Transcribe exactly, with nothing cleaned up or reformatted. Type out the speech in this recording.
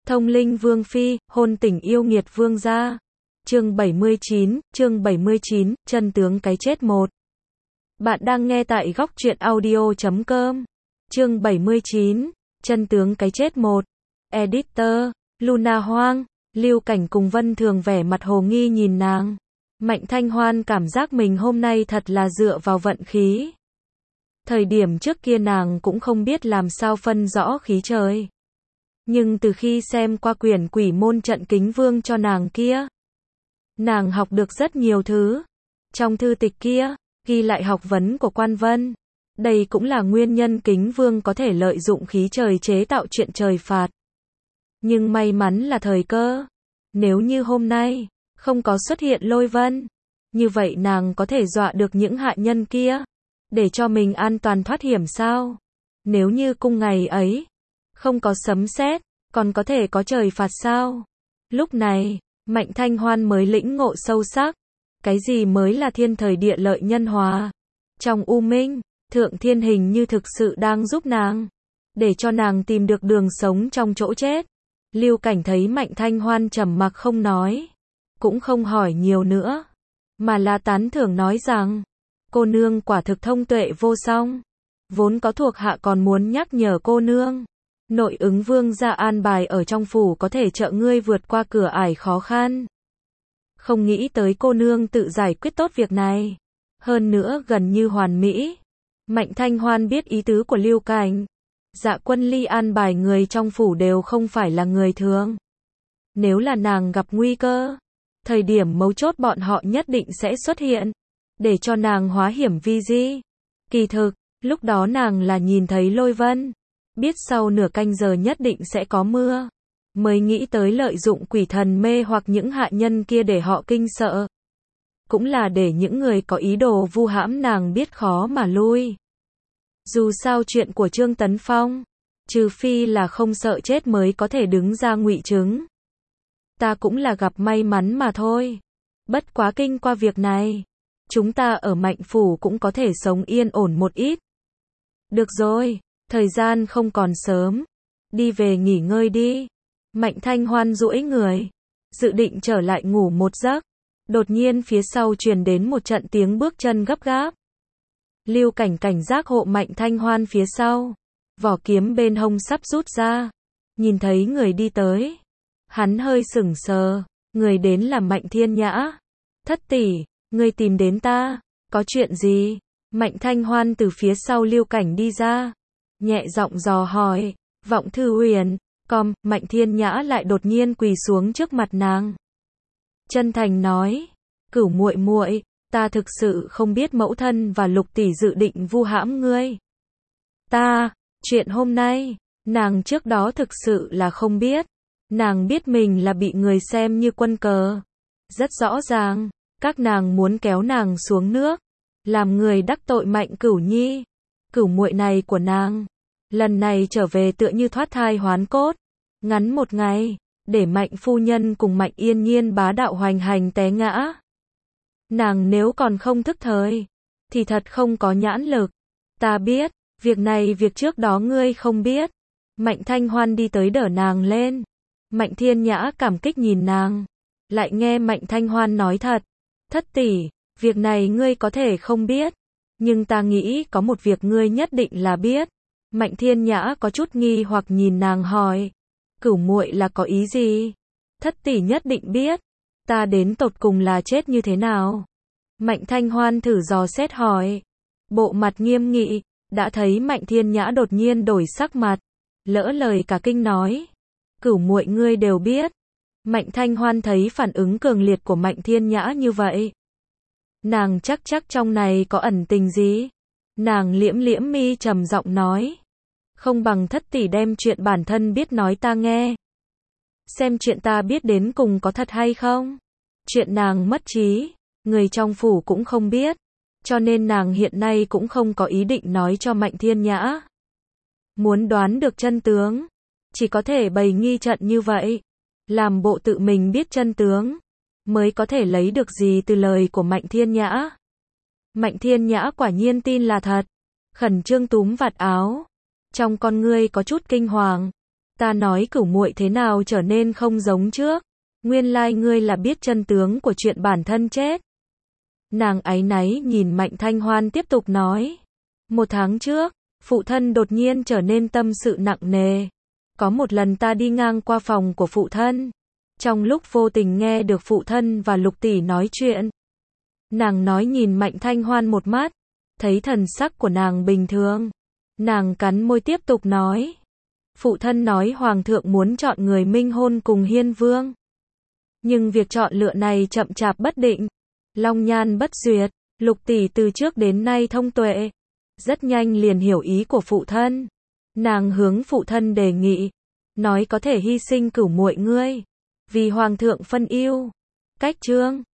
Thông linh vương phi, hôn tình yêu nghiệt vương gia. Chương bảy mươi chín, chương bảy mươi chín, chân tướng cái chết một. Bạn đang nghe tại góc truyện audio chấm com. Chương bảy mươi chín, chân tướng cái chết một. Editor, Luna Hoang, Lưu Cảnh cùng Vân Thường vẻ mặt hồ nghi nhìn nàng. Mạnh Thanh Hoan cảm giác mình hôm nay thật là dựa vào vận khí. Thời điểm trước kia nàng cũng không biết làm sao phân rõ khí trời. Nhưng từ khi xem qua quyển Quỷ môn trận kính vương cho nàng kia, nàng học được rất nhiều thứ. Trong thư tịch kia, ghi lại học vấn của Quan Vân. Đây cũng là nguyên nhân kính vương có thể lợi dụng khí trời chế tạo chuyện trời phạt. Nhưng may mắn là thời cơ. Nếu như hôm nay, không có xuất hiện lôi vân, như vậy nàng có thể dọa được những hạ nhân kia, để cho mình an toàn thoát hiểm sao? Nếu như cung ngày ấy, không có sấm sét, còn có thể có trời phạt sao? Lúc này, Mạnh Thanh Hoan mới lĩnh ngộ sâu sắc. Cái gì mới là thiên thời địa lợi nhân hòa? Trong u minh, Thượng Thiên hình như thực sự đang giúp nàng, để cho nàng tìm được đường sống trong chỗ chết. Lưu Cảnh thấy Mạnh Thanh Hoan trầm mặc không nói, cũng không hỏi nhiều nữa, mà là tán thưởng nói rằng, cô nương quả thực thông tuệ vô song. Vốn có thuộc hạ còn muốn nhắc nhở cô nương, nội ứng vương gia an bài ở trong phủ có thể trợ ngươi vượt qua cửa ải khó khăn. Không nghĩ tới cô nương tự giải quyết tốt việc này, hơn nữa gần như hoàn mỹ. Mạnh Thanh Hoan biết ý tứ của Lưu Cảnh. Dạ Quân Ly an bài người trong phủ đều không phải là người thường. Nếu là nàng gặp nguy cơ, thời điểm mấu chốt bọn họ nhất định sẽ xuất hiện, để cho nàng hóa hiểm vi di. Kỳ thực, lúc đó nàng là nhìn thấy lôi vân, biết sau nửa canh giờ nhất định sẽ có mưa, mới nghĩ tới lợi dụng quỷ thần mê hoặc những hạ nhân kia để họ kinh sợ. Cũng là để những người có ý đồ vu hãm nàng biết khó mà lui. Dù sao chuyện của Trương Tấn Phong, trừ phi là không sợ chết mới có thể đứng ra ngụy chứng. Ta cũng là gặp may mắn mà thôi. Bất quá kinh qua việc này, chúng ta ở Mạnh phủ cũng có thể sống yên ổn một ít. Được rồi, thời gian không còn sớm, đi về nghỉ ngơi đi. Mạnh Thanh Hoan duỗi người, dự định trở lại ngủ một giấc. Đột nhiên phía sau truyền đến một trận tiếng bước chân gấp gáp. Lưu Cảnh cảnh giác hộ Mạnh Thanh Hoan phía sau, vỏ kiếm bên hông sắp rút ra, nhìn thấy người đi tới, hắn hơi sững sờ. Người đến là Mạnh Thiên Nhã. Thất tỷ, ngươi tìm đến ta, có chuyện gì? Mạnh Thanh Hoan từ phía sau Lưu Cảnh đi ra, nhẹ giọng dò hỏi. Vọng Thư Huyền, com. Mạnh Thiên Nhã lại đột nhiên quỳ xuống trước mặt nàng, chân thành nói, Cửu muội muội, ta thực sự không biết mẫu thân và Lục tỷ dự định vu hãm ngươi. Ta, chuyện hôm nay, nàng trước đó thực sự là không biết. Nàng biết mình là bị người xem như quân cờ. Rất rõ ràng, các nàng muốn kéo nàng xuống nước, làm người đắc tội Mạnh Cửu nhi. Cửu muội này của nàng, lần này trở về tựa như thoát thai hoán cốt. Ngắn một ngày, để Mạnh phu nhân cùng Mạnh Yên Nhiên bá đạo hoành hành té ngã. Nàng nếu còn không thức thời, thì thật không có nhãn lực. Ta biết, việc này việc trước đó ngươi không biết. Mạnh Thanh Hoan đi tới đỡ nàng lên. Mạnh Thiên Nhã cảm kích nhìn nàng, lại nghe Mạnh Thanh Hoan nói thật. Thất tỷ, việc này ngươi có thể không biết, nhưng ta nghĩ có một việc ngươi nhất định là biết. Mạnh Thiên Nhã có chút nghi hoặc nhìn nàng hỏi, Cửu muội là có ý gì? Thất tỷ nhất định biết, ta đến tột cùng là chết như thế nào? Mạnh Thanh Hoan thử dò xét hỏi, bộ mặt nghiêm nghị. Đã thấy Mạnh Thiên Nhã đột nhiên đổi sắc mặt, lỡ lời cả kinh nói, Cửu muội ngươi đều biết. Mạnh Thanh Hoan thấy phản ứng cường liệt của Mạnh Thiên Nhã như vậy, nàng chắc chắc trong này có ẩn tình gì. Nàng liễm liễm mi trầm giọng nói, không bằng thất tỷ đem chuyện bản thân biết nói ta nghe, xem chuyện ta biết đến cùng có thật hay không. Chuyện nàng mất trí, người trong phủ cũng không biết, cho nên nàng hiện nay cũng không có ý định nói cho Mạnh Thiên Nhã. Muốn đoán được chân tướng, chỉ có thể bày nghi trận như vậy, làm bộ tự mình biết chân tướng, mới có thể lấy được gì từ lời của Mạnh Thiên Nhã. Mạnh Thiên Nhã quả nhiên tin là thật, khẩn trương túm vạt áo, trong con ngươi có chút kinh hoàng. Ta nói cửu muội thế nào trở nên không giống trước? Nguyên lai ngươi là biết chân tướng của chuyện bản thân chết. Nàng áy náy nhìn Mạnh Thanh Hoan tiếp tục nói. Một tháng trước, phụ thân đột nhiên trở nên tâm sự nặng nề. Có một lần ta đi ngang qua phòng của phụ thân. Trong lúc vô tình nghe được phụ thân và Lục tỷ nói chuyện. Nàng nói nhìn Mạnh Thanh Hoan một mắt. Thấy thần sắc của nàng bình thường. Nàng cắn môi tiếp tục nói. Phụ thân nói hoàng thượng muốn chọn người minh hôn cùng Hiên Vương. Nhưng việc chọn lựa này chậm chạp bất định. Long nhan bất duyệt. Lục tỷ từ trước đến nay thông tuệ. Rất nhanh liền hiểu ý của phụ thân. Nàng hướng phụ thân đề nghị. Nói có thể hy sinh cửu muội ngươi. Vì hoàng thượng phân ưu. Cách chương